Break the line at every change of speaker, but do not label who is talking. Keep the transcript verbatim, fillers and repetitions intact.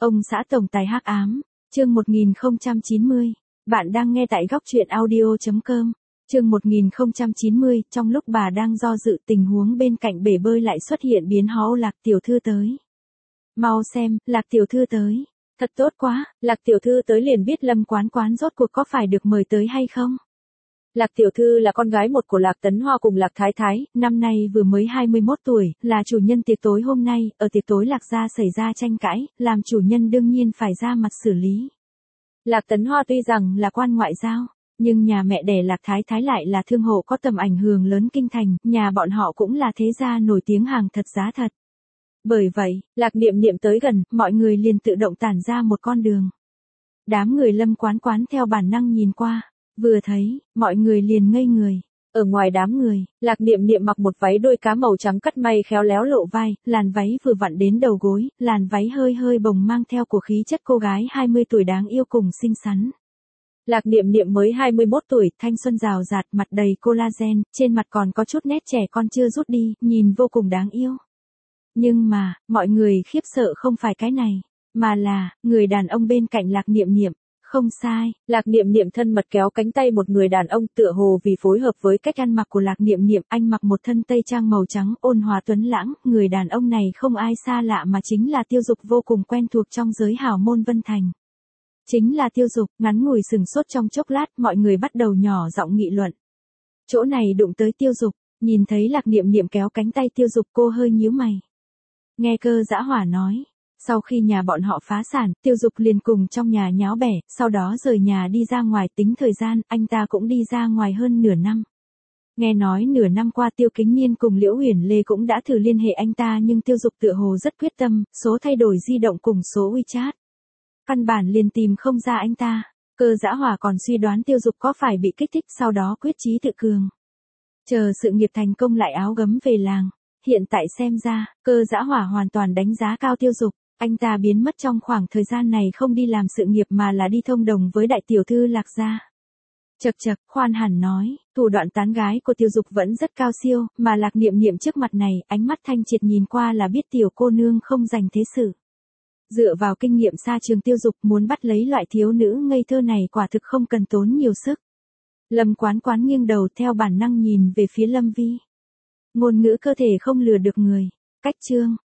Ông xã tổng tài hắc ám, chương một nghìn không trăm chín mươi. Bạn đang nghe tại góc truyện audio chấm com. Chương một nghìn không trăm chín mươi, trong lúc bà đang do dự tình huống bên cạnh bể bơi lại xuất hiện biến hóa. Lạc tiểu thư tới. Mau xem, Lạc tiểu thư tới. Thật tốt quá, Lạc tiểu thư tới liền biết Lâm Quán Quán rốt cuộc có phải được mời tới hay không. Lạc tiểu thư là con gái một của Lạc Tấn Hoa cùng Lạc Thái Thái, năm nay vừa mới hai mươi mốt tuổi, là chủ nhân tiệc tối hôm nay. Ở tiệc tối Lạc gia xảy ra tranh cãi, làm chủ nhân đương nhiên phải ra mặt xử lý. Lạc Tấn Hoa tuy rằng là quan ngoại giao, nhưng nhà mẹ đẻ Lạc Thái Thái lại là thương hộ có tầm ảnh hưởng lớn kinh thành, nhà bọn họ cũng là thế gia nổi tiếng hàng thật giá thật. Bởi vậy, Lạc Niệm Niệm tới gần, mọi người liền tự động tản ra một con đường. Đám người Lâm Quán Quán theo bản năng nhìn qua, vừa thấy, mọi người liền ngây người. Ở ngoài đám người, Lạc Niệm Niệm mặc một váy đôi cá màu trắng cắt may khéo léo lộ vai, làn váy vừa vặn đến đầu gối, làn váy hơi hơi bồng mang theo của khí chất cô gái hai mươi tuổi đáng yêu cùng xinh xắn. Lạc Niệm Niệm mới hai mươi mốt tuổi, thanh xuân rào rạt, mặt đầy collagen, trên mặt còn có chút nét trẻ con chưa rút đi, nhìn vô cùng đáng yêu. Nhưng mà, mọi người khiếp sợ không phải cái này, mà là, người đàn ông bên cạnh Lạc Niệm Niệm. Không sai, Lạc Niệm Niệm thân mật kéo cánh tay một người đàn ông, tựa hồ vì phối hợp với cách ăn mặc của Lạc Niệm Niệm, anh mặc một thân tây trang màu trắng ôn hòa tuấn lãng, người đàn ông này không ai xa lạ mà chính là Tiêu Dục, vô cùng quen thuộc trong giới hào môn Vân Thành. Chính là Tiêu Dục. Ngắn ngủi sừng sốt trong chốc lát, mọi người bắt đầu nhỏ giọng nghị luận. Chỗ này đụng tới Tiêu Dục, nhìn thấy Lạc Niệm Niệm kéo cánh tay Tiêu Dục, cô hơi nhíu mày. Nghe Cơ Dã Hỏa nói, sau khi nhà bọn họ phá sản, Tiêu Dục liền cùng trong nhà nháo bẻ, sau đó rời nhà đi ra ngoài, tính thời gian, anh ta cũng đi ra ngoài hơn nửa năm. Nghe nói nửa năm qua Tiêu Kính Niên cùng Liễu Uyển Lê cũng đã thử liên hệ anh ta, nhưng Tiêu Dục tựa hồ rất quyết tâm, số thay đổi di động cùng số WeChat. Căn bản liền tìm không ra anh ta. Cơ Dã Hỏa còn suy đoán Tiêu Dục có phải bị kích thích, sau đó quyết chí tự cường. Chờ sự nghiệp thành công lại áo gấm về làng. Hiện tại xem ra, Cơ Dã Hỏa hoàn toàn đánh giá cao Tiêu Dục. Anh ta biến mất trong khoảng thời gian này không đi làm sự nghiệp mà là đi thông đồng với đại tiểu thư Lạc gia. Chậc chậc, khoan hẳn nói, thủ đoạn tán gái của Tiêu Dục vẫn rất cao siêu, mà Lạc Niệm Niệm trước mặt này, ánh mắt thanh triệt nhìn qua là biết tiểu cô nương không dành thế sự. Dựa vào kinh nghiệm xa trường Tiêu Dục muốn bắt lấy loại thiếu nữ ngây thơ này quả thực không cần tốn nhiều sức. Lâm Quán Quán nghiêng đầu theo bản năng nhìn về phía Lâm Vi. Ngôn ngữ cơ thể không lừa được người. Cách chương,